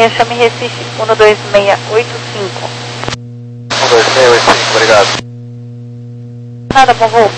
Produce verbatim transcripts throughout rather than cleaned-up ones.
Chame Recife um dois seis oito cinco. um dois seis oito cinco, obrigado. Nada, bom voo.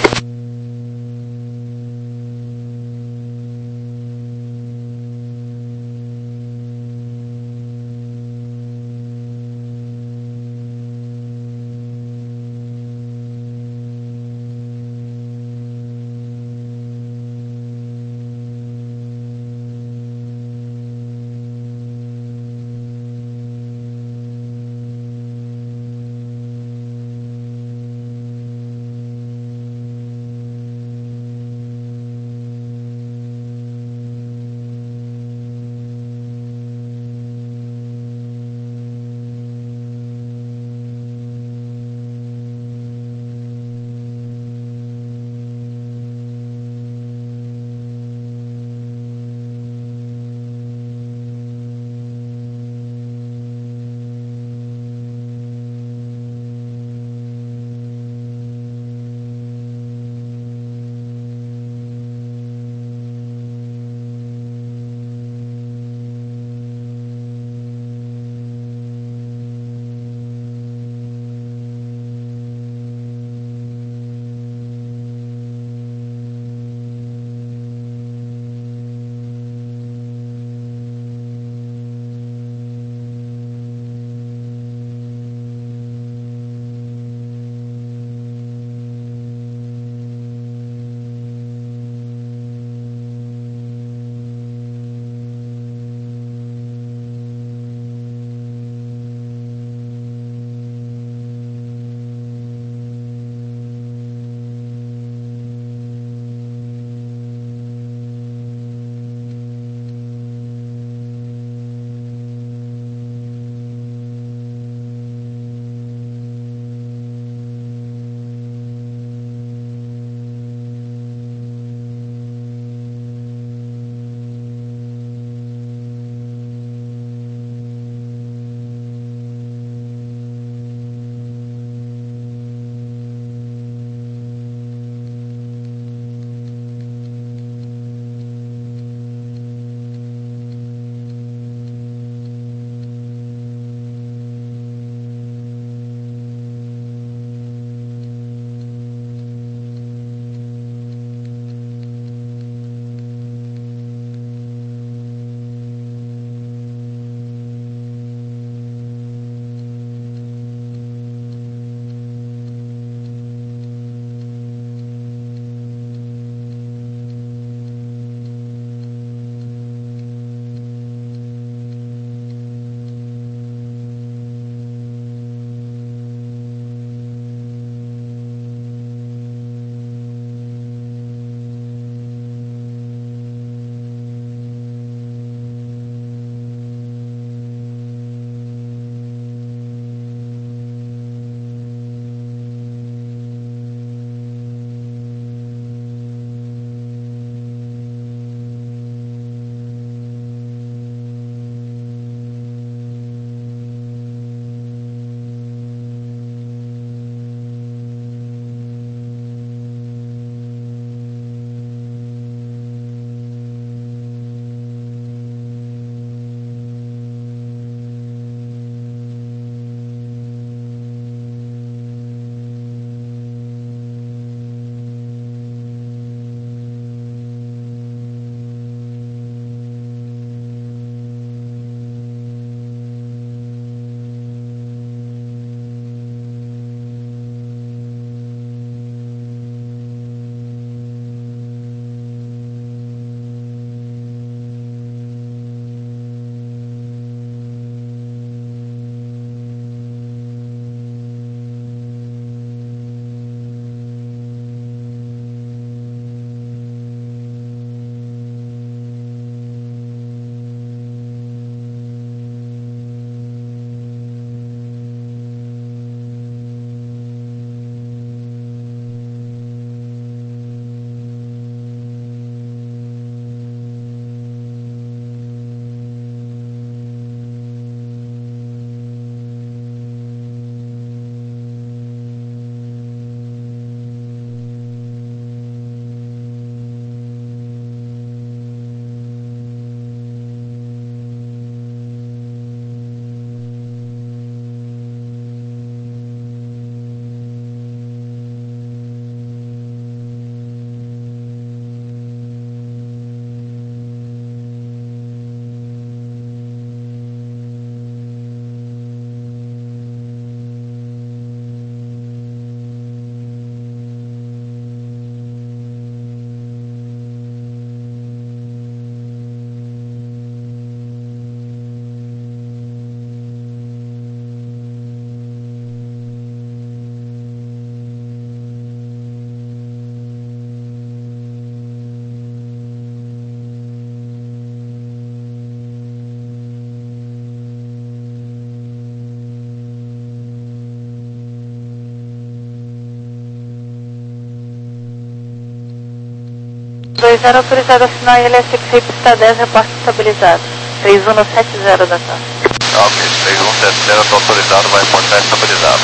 dois zero autorizado a assinar L S X pista dez, reporte estabilizado. três um sete zero da TAM. Ok, três um sete zero, estou autorizado, vai reportar estabilizado.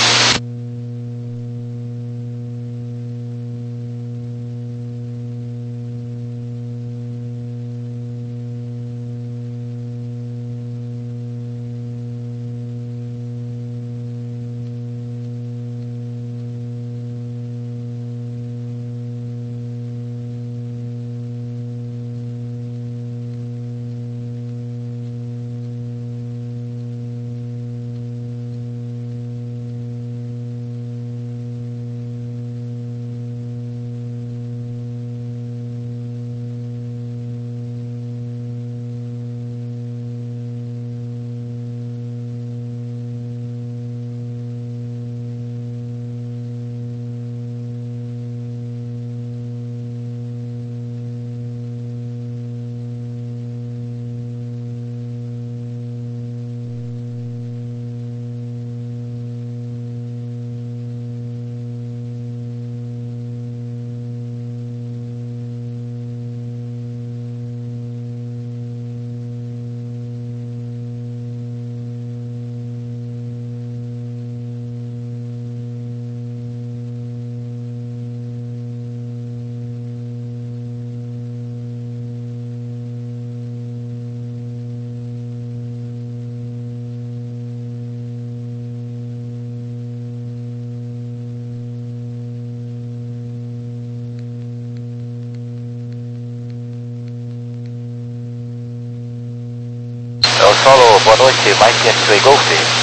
Eu solo, boa noite, Mike X-Ray Golf.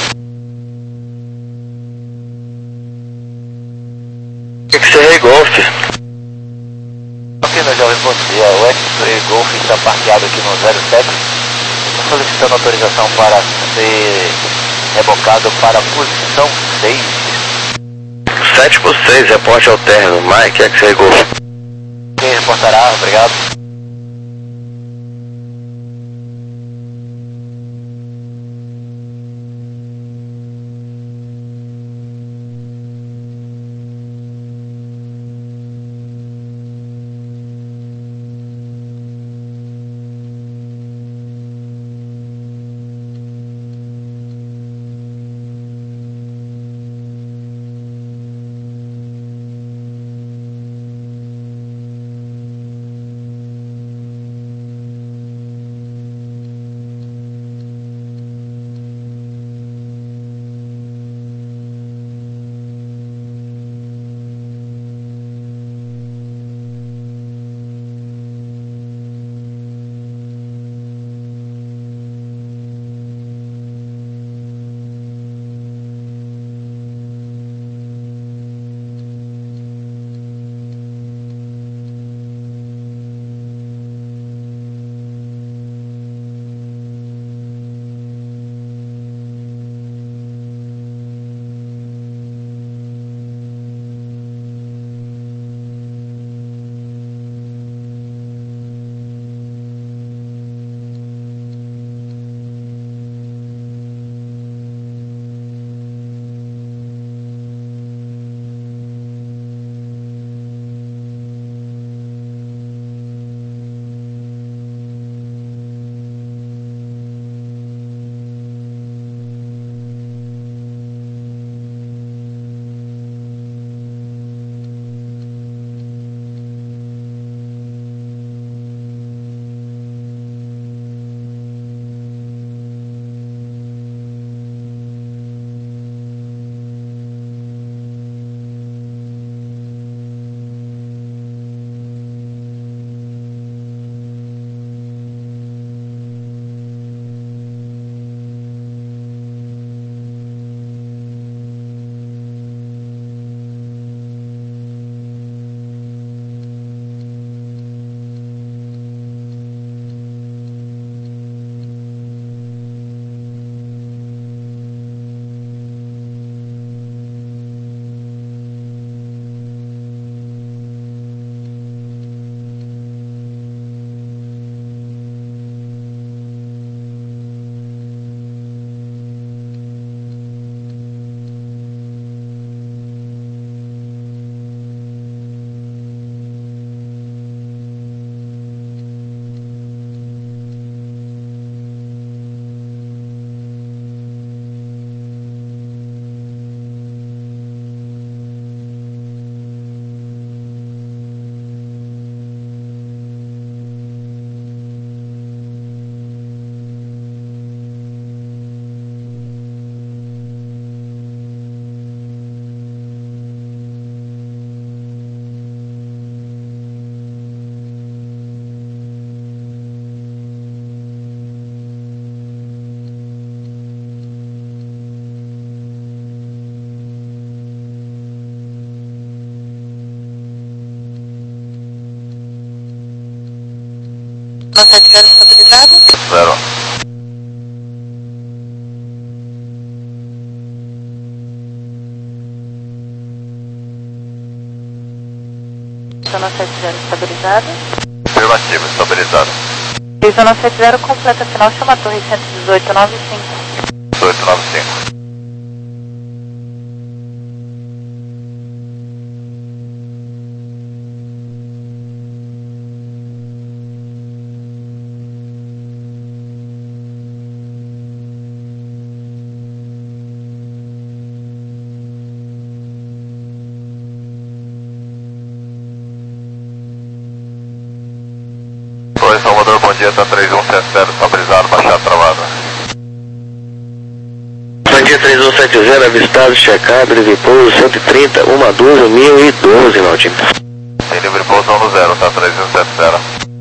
X-Ray Golf. Ok, nós já respondi, o X-Ray Golf está parqueado aqui no zero sete. Estou solicitando autorização para ser rebocado para a posição seis. sete por seis, reporte alterno, Mike X-Ray Golf. Ok, reportará, obrigado. zona sete zero estabilizada. Afirmativo, estabilizado. três zona sete zero completa final, chama a torre cento e dezoito, nove cinco. dezoito noventa e cinco. Oi, Salvador, bom dia, tá três um sete zero, estabilizado, baixada travada. Bom dia, três um sete zero, avistado, checado, livre pouso, cento e trinta, uma dúzia, mil e doze, Naldinho. Tem livre pouso no zero, tá três um sete zero.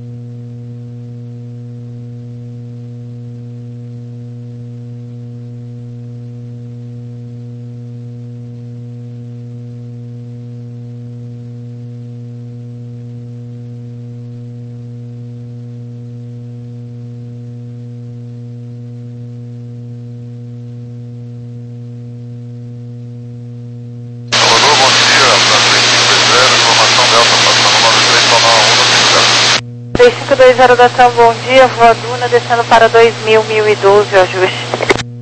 três cinco dois zero da T A M, bom dia, Voa Duna, descendo para dois mil, mil e doze, o ajuste.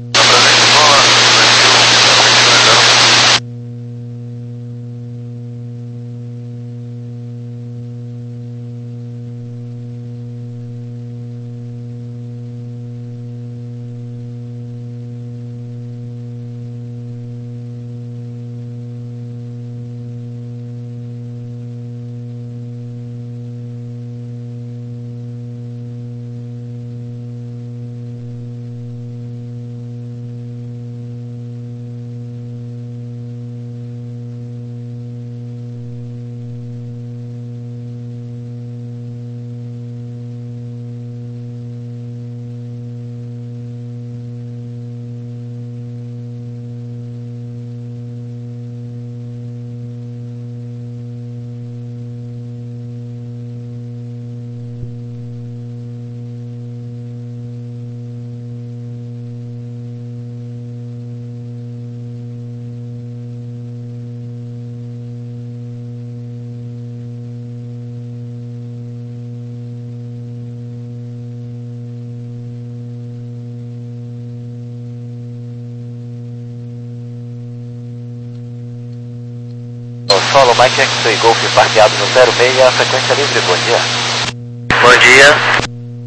Solo Mike X-Ray Golf parqueado no zero seis, frequência livre, bom dia. Bom dia.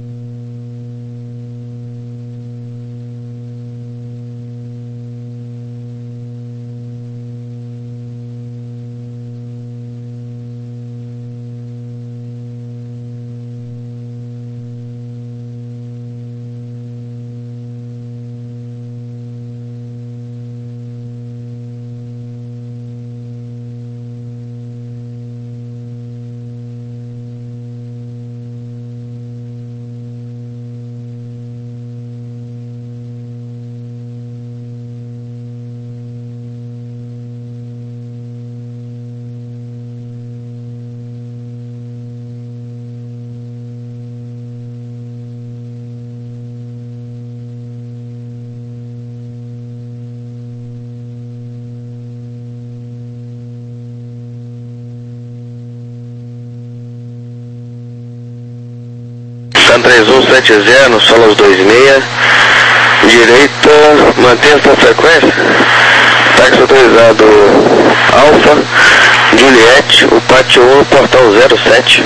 três um sete zero, solos dois seis, direita, mantenha essa frequência, táxi autorizado Alfa, Juliette, o pátio um, portão zero sete.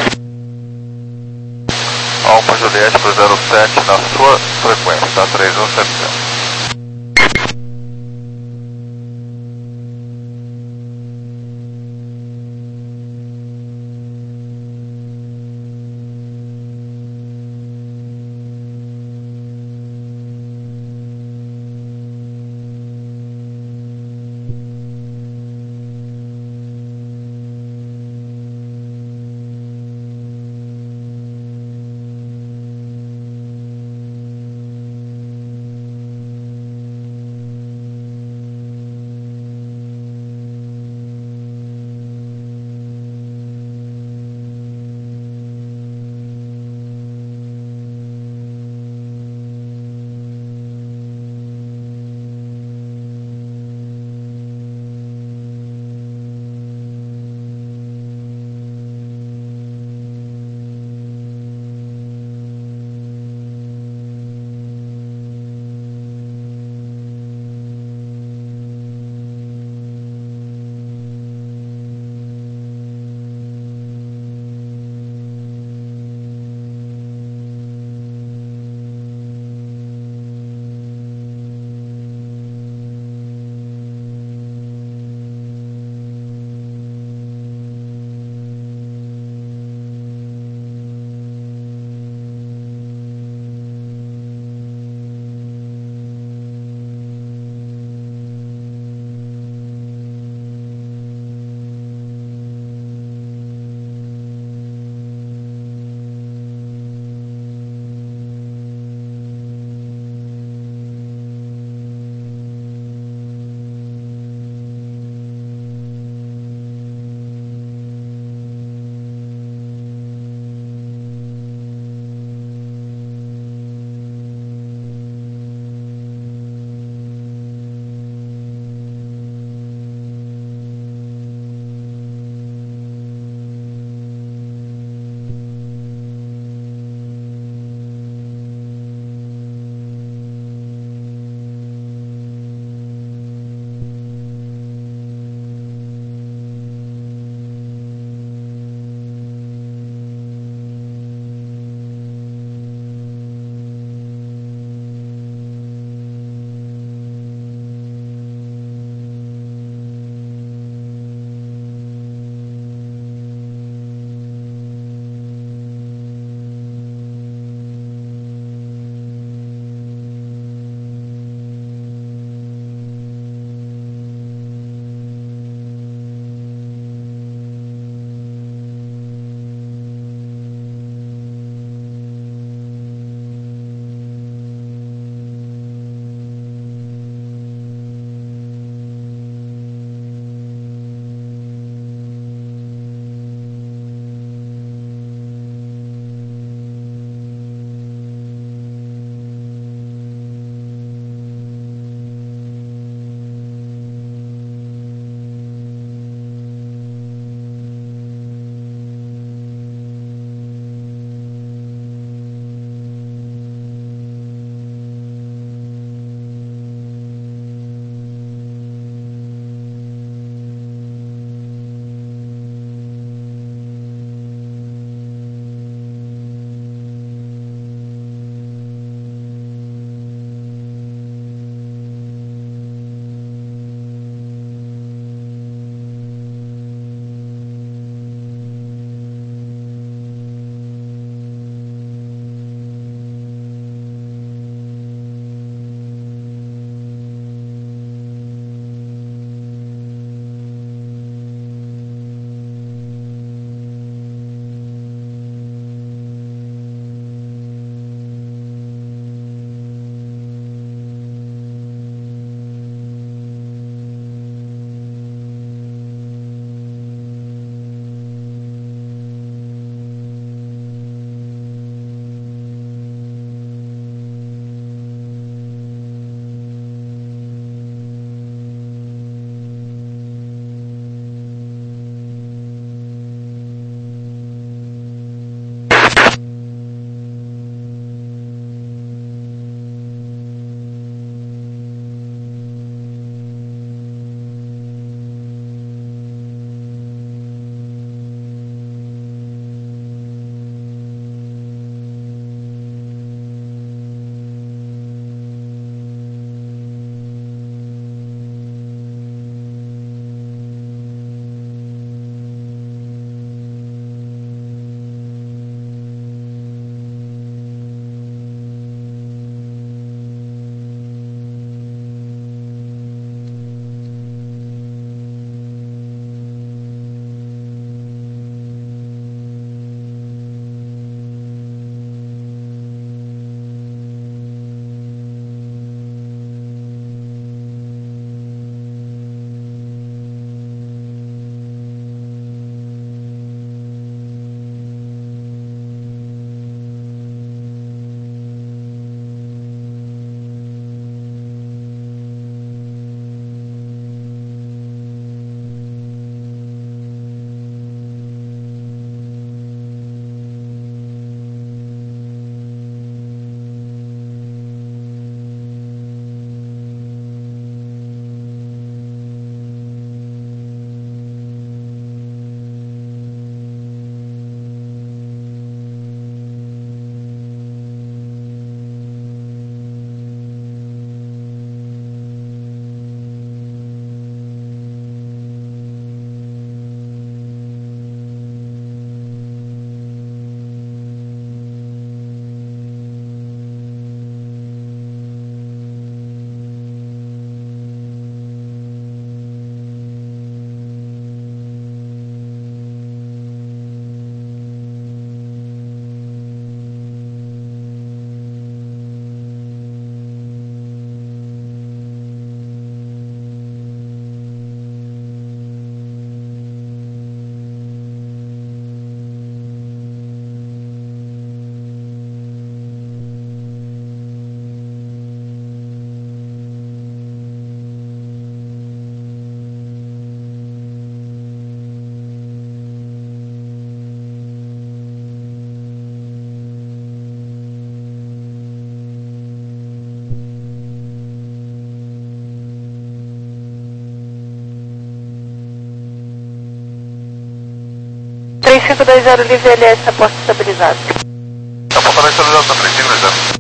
Alfa Juliette pro zero sete na sua frequência, tá três um sete zero. cinco dois zero livre L S, a porta estabilizada. Apontamento estabilizado na três cinco dois zero.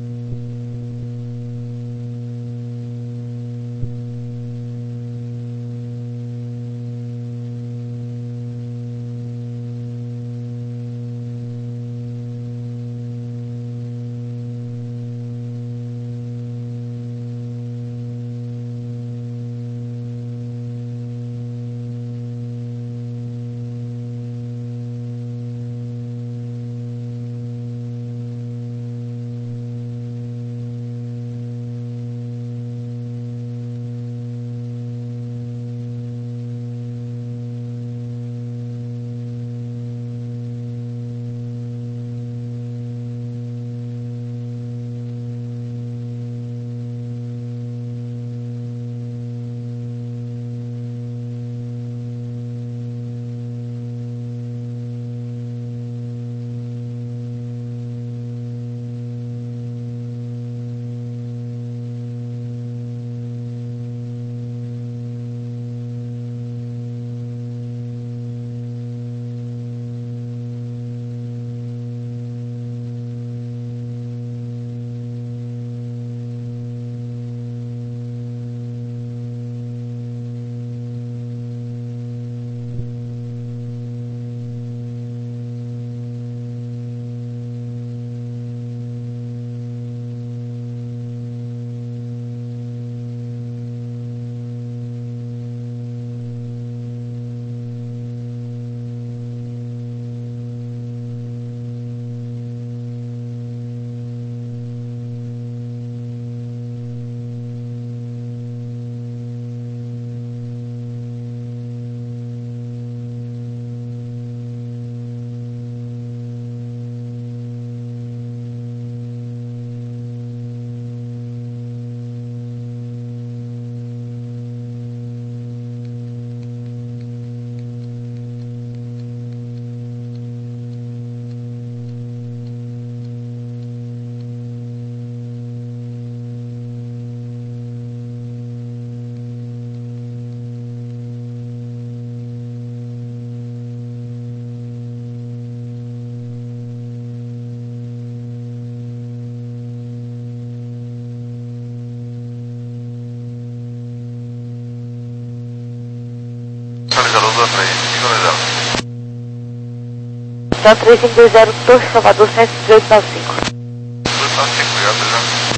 Então três cinco dois zero, Torre Salvador, cento e dezoito nove cinco. dois nove cinco, obrigado, já.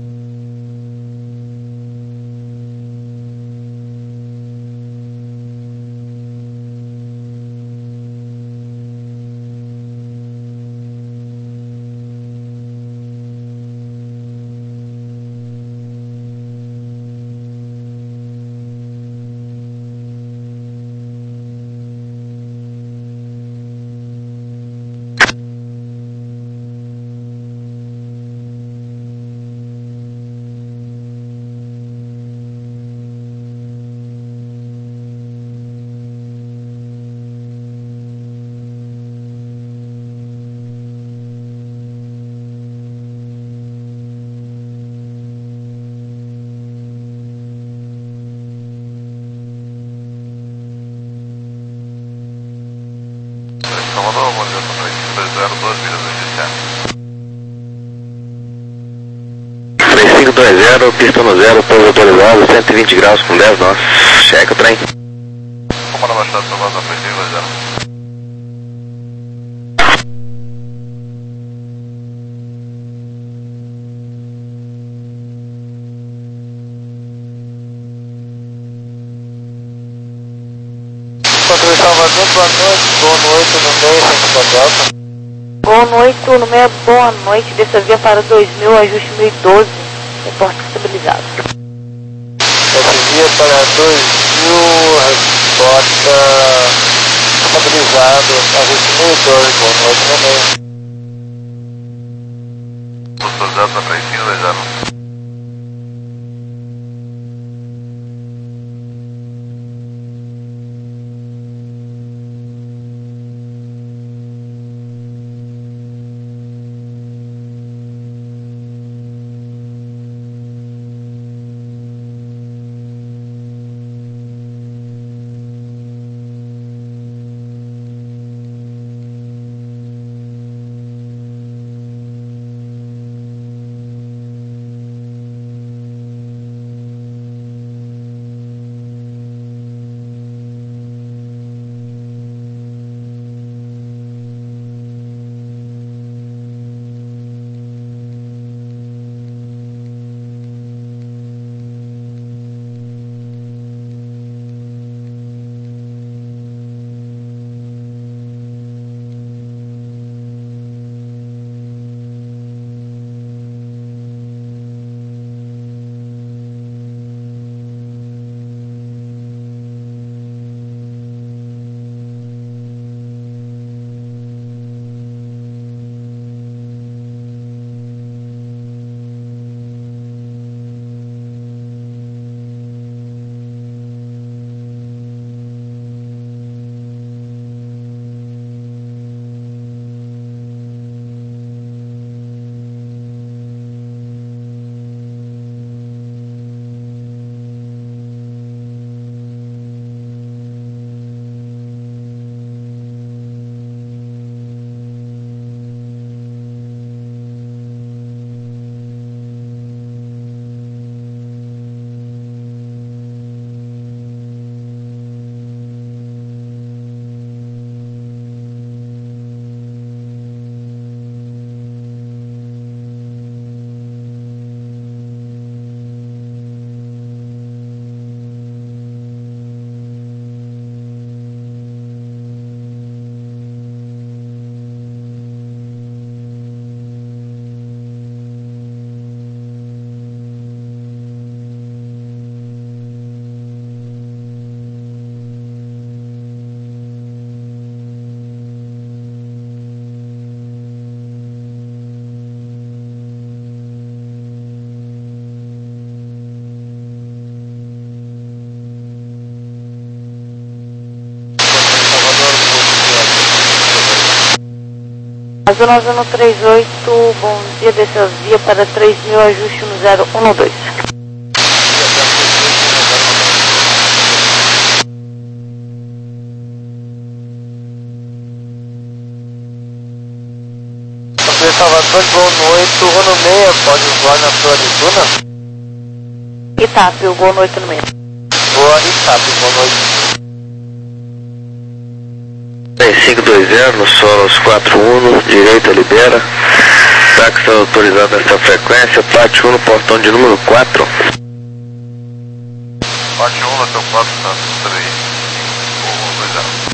Salvador, bom dia, três cinco dois zero, duas milhas do G C. três cinco dois zero, pista no zero, pouso autorizado, cento e vinte graus com dez nós. Checa o trem. Comando abaixado, Salvador, três cinco dois zero. Controle Salvador, boa noite, boa noite, no meio, cinco Delta. Boa noite, turno meia, boa noite, dessa via para dois mil, ajuste mil e doze, reporte estabilizado. Essa via para dois mil, resposta estabilizado, ajuste mil e doze, boa noite, no meio. Autorizado, três cinco dois zero. Azul nove um três oito, bom dia, desce a via para três mil, ajuste no zero um dois. Salvador, Gol noite, Uno seis, pode voar na sua Arizona? Itap, o Gol noite no meio. Boa, Itap, Gol noite. cinco dois zero, no Solos quatro um, direita libera. Táxi autorizado nessa frequência, Pátio um no portão de número quatro. Pátio um, até o quatro, tá? três, um, dois zero.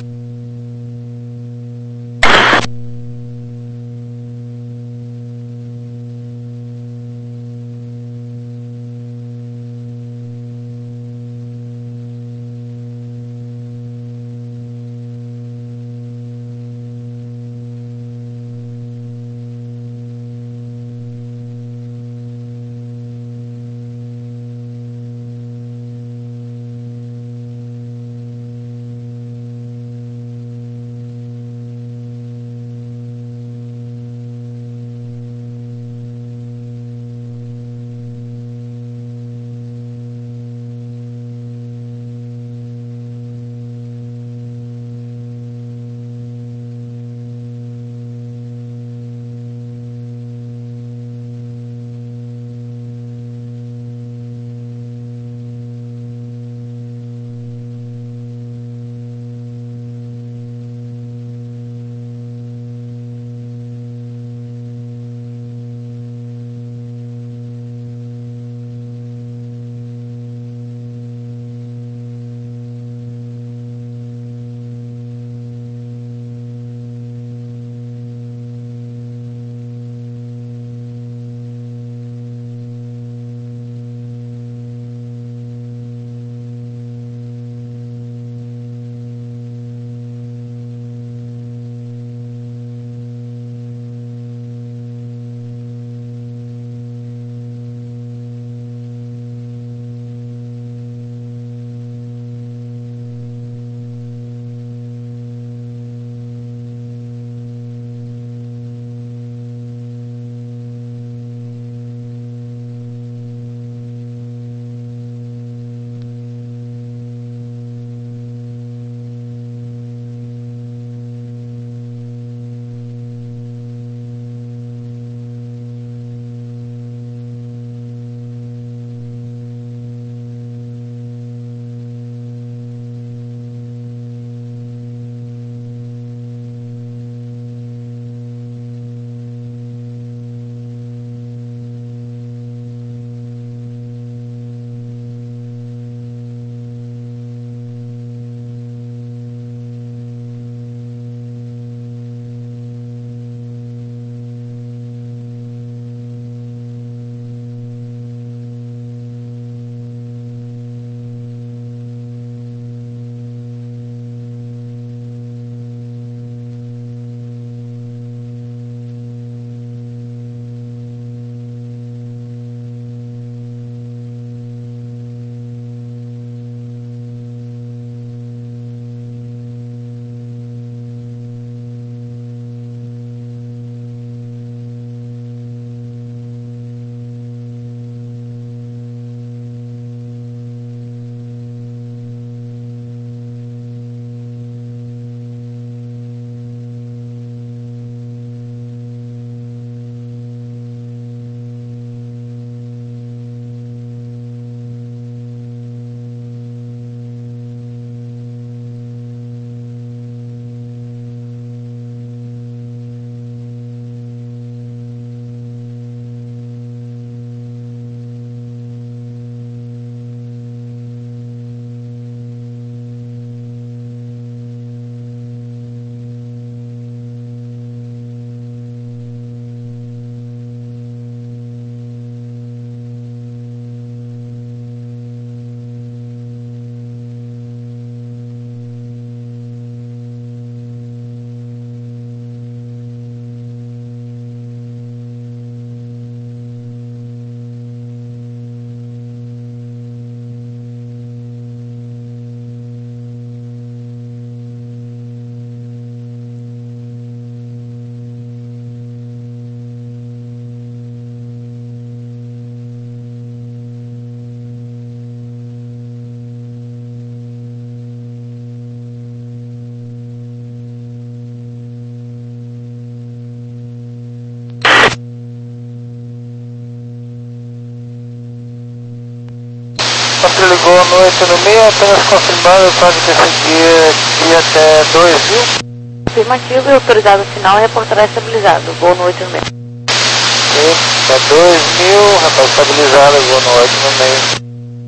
oito ligou no oito no meio, apenas confirmando o código desse dia, dia até dois mil. Afirmativo e autorizado final reportará estabilizado. Gol no oito no meio. Ok, até dois mil, rapaz estabilizado, gol no oito no meio.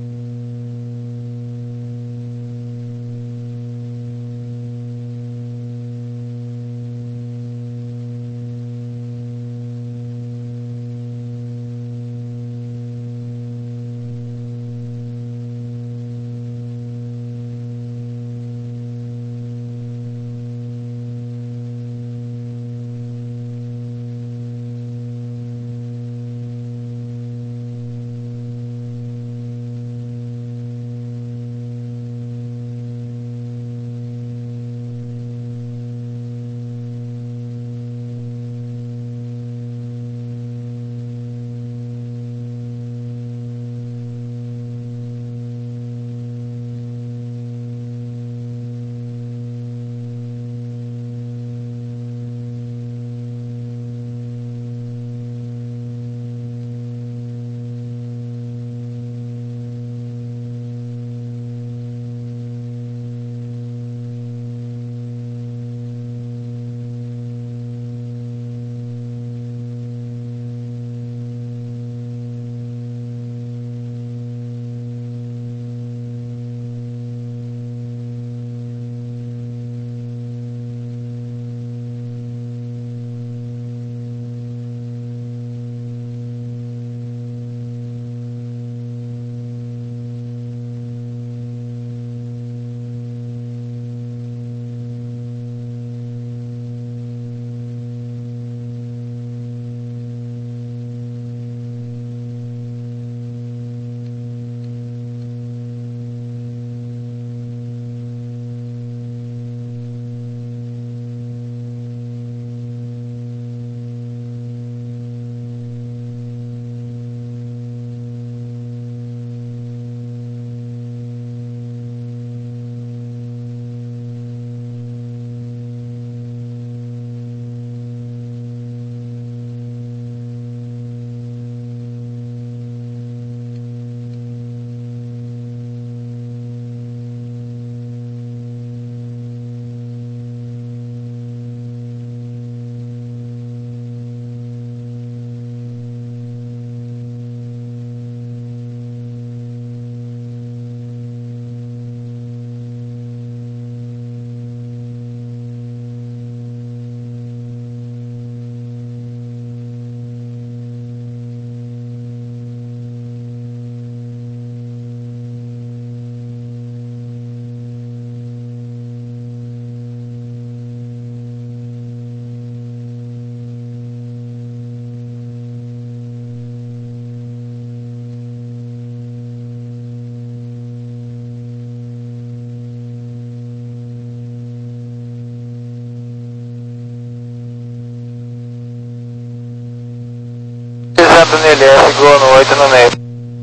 Pisando nele, F, gol no oito no meio.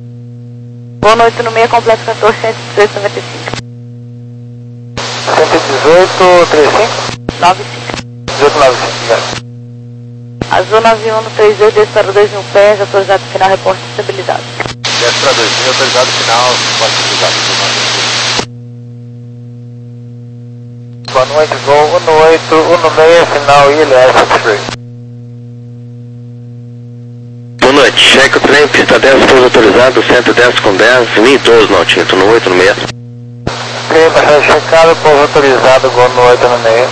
Gol no oito no meio, completo quatorze, cento e dezoito, noventa e cinco. cento e dezoito, trinta e cinco? noventa e cinco. dezoito, noventa e cinco, velho. Azul nove um no três dois, desce para dois mil pés, autorizado final, reporte estabilizado. Desce para dois mil, autorizado final, pode estabilizado. Boa noite, gol um no oito, um no meio, final I L S três. Boa noite, cheque o trem, pista dez, pouso autorizado, cento e dez com dez, mil e doze, Nautinho, no oito no meio. Ok, passagem checado, pouso autorizado, gol no oito no meio.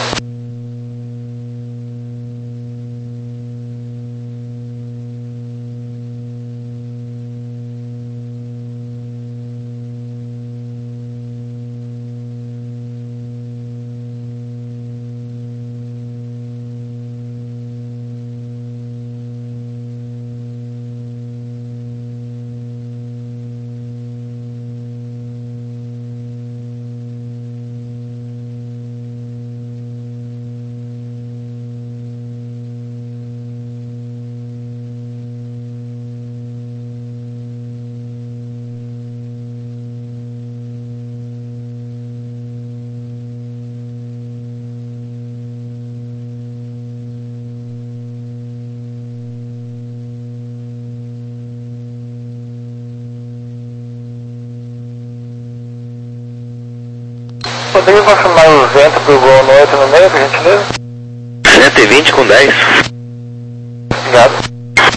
Poderia confirmar o vento pro gol no oito no meio, por gentileza? cento e vinte com dez. Obrigado.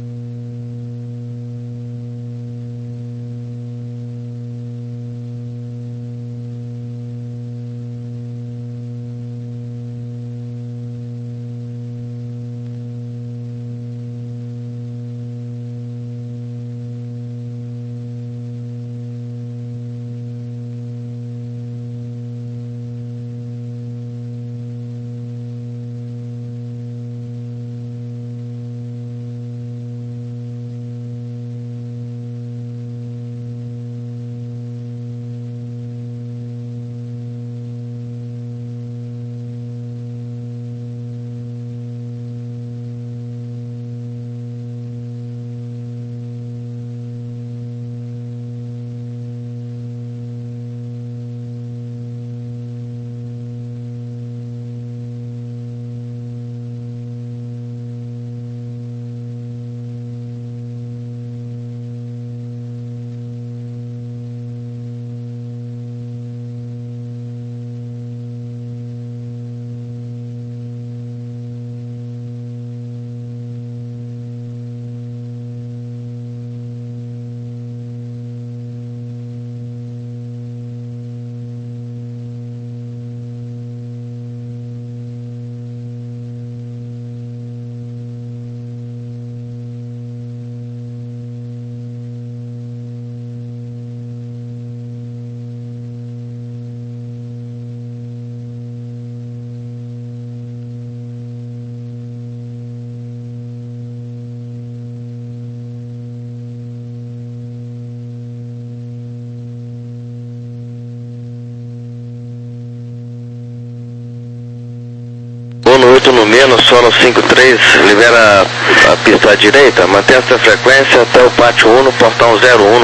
oito no menos, solo cinco três, libera a pista à direita, mantém essa frequência até o pátio um no portão zero um.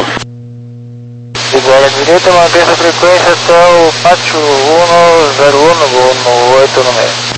Libera à direita, mantém essa frequência até o pátio um no zero um no, no oito no meio.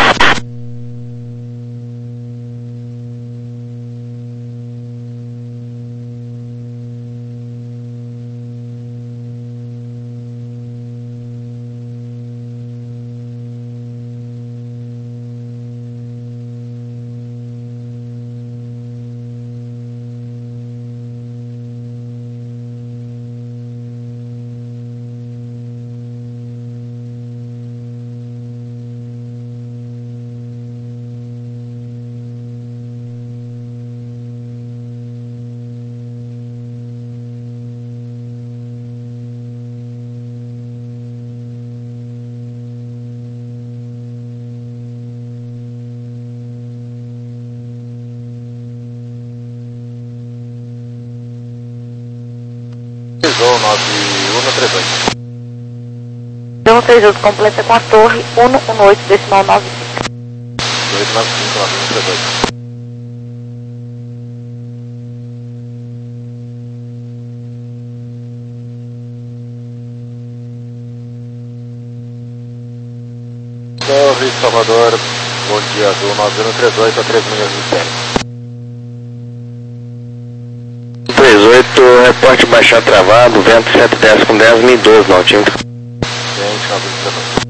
nove um três oito. um três oito completa com a torre um um oito decimal nove cinco. dois nove cinco nove um três oito. Torre Salvador, bom dia, do nove um três oito a três milhas de tempo. três oito, reporte baixar travado, vento sete dez com dez, mil e doze no altímetro. Gente, nove um três oito.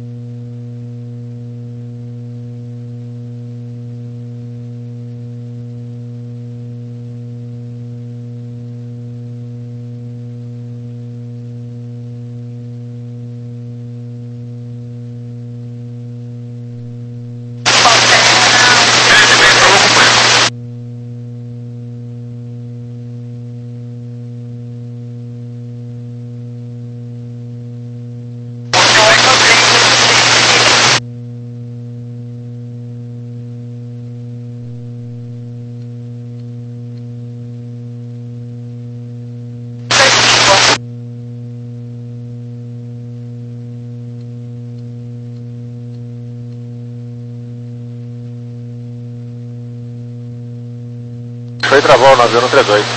Foi travou nove um três oito.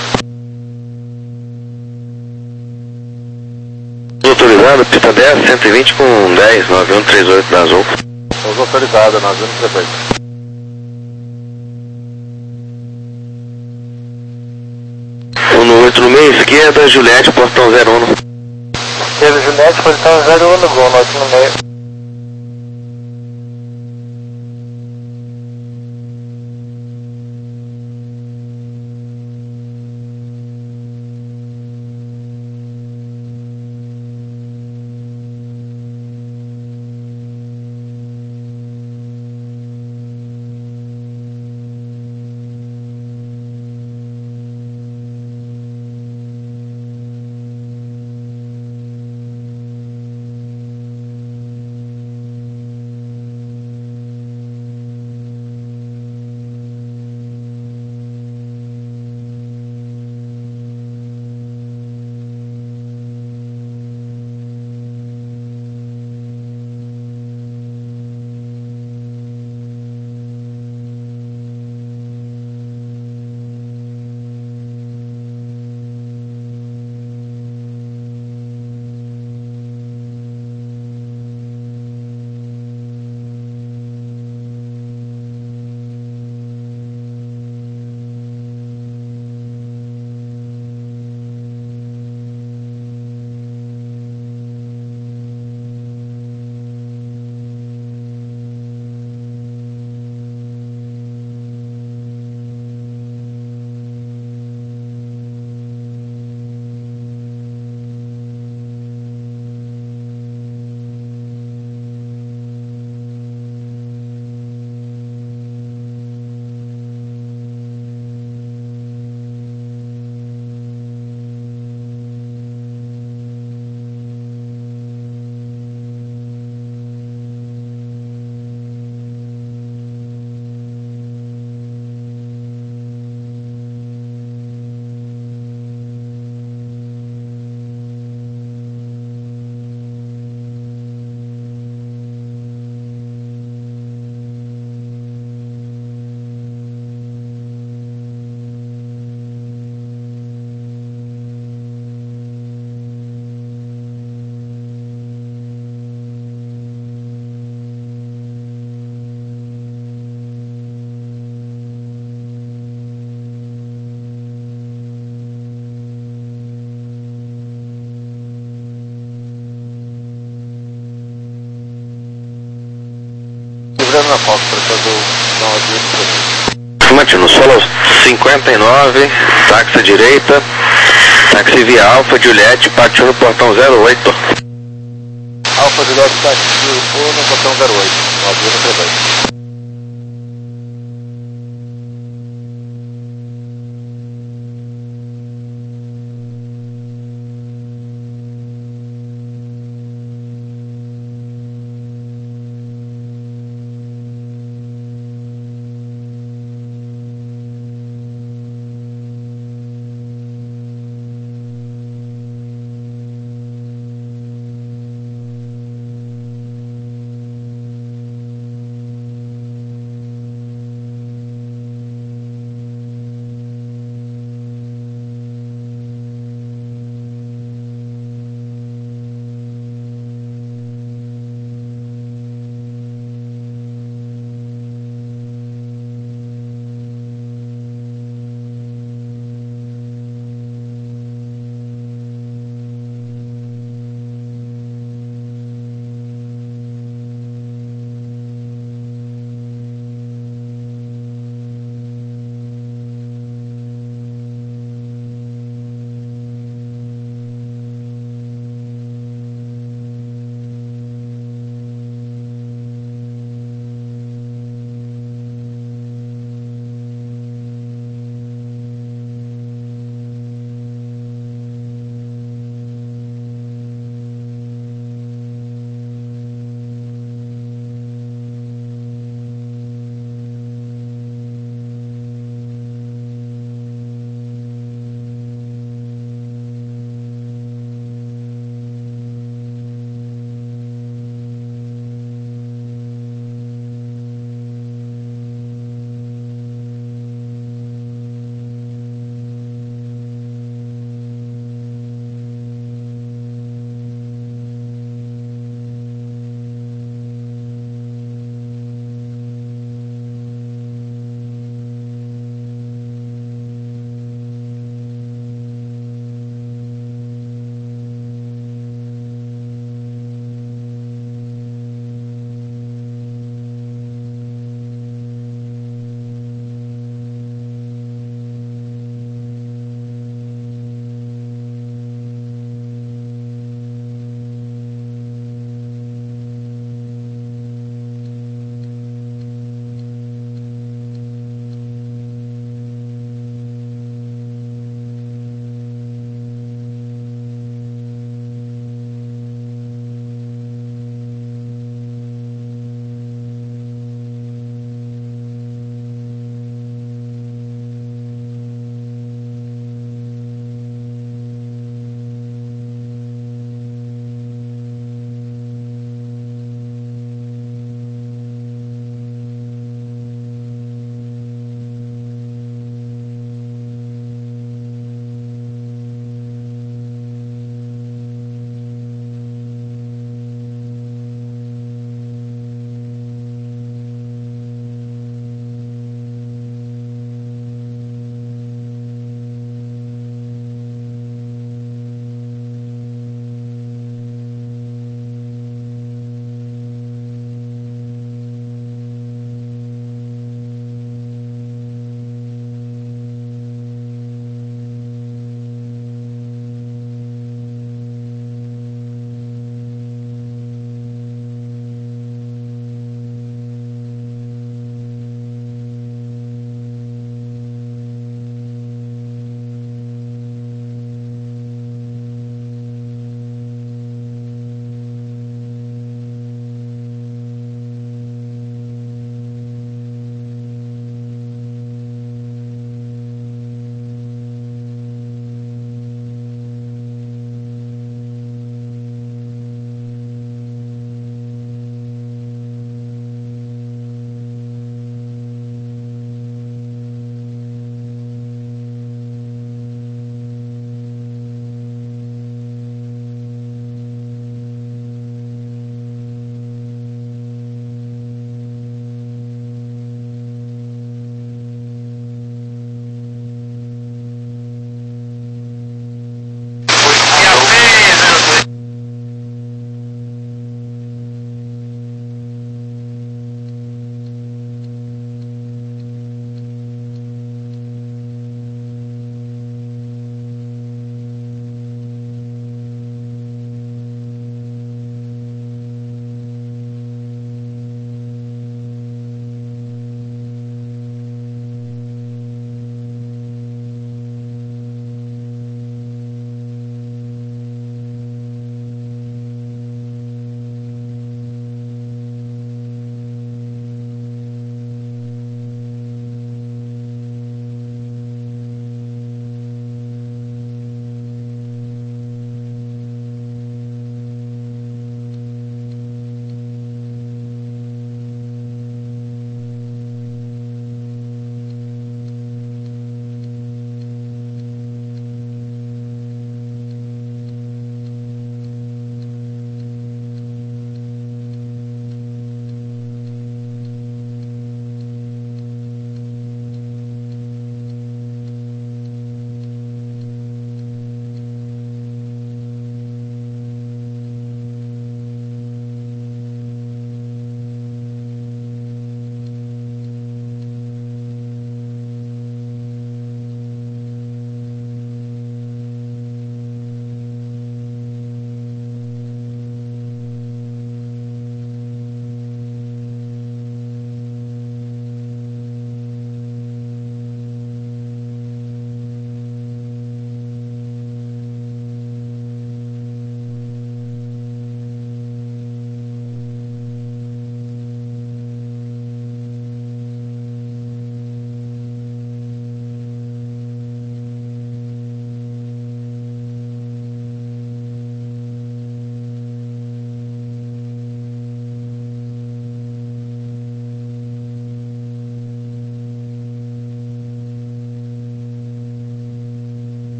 Autorizado, pista dez, cento e vinte com dez, nove um três oito da Azul. Pouso autorizado, nove um três oito. um no oito no meio, esquerda, Juliette, portão zero um. Esquerda, Juliette, posição zero um no Gol, norte no meio. Na foto para todo Afirmativo, solo cinquenta e nove, táxi direita, táxi via Alfa, Juliette, partiu no portão zero oito. Alfa Juliette, táxi no portão zero oito, no avião no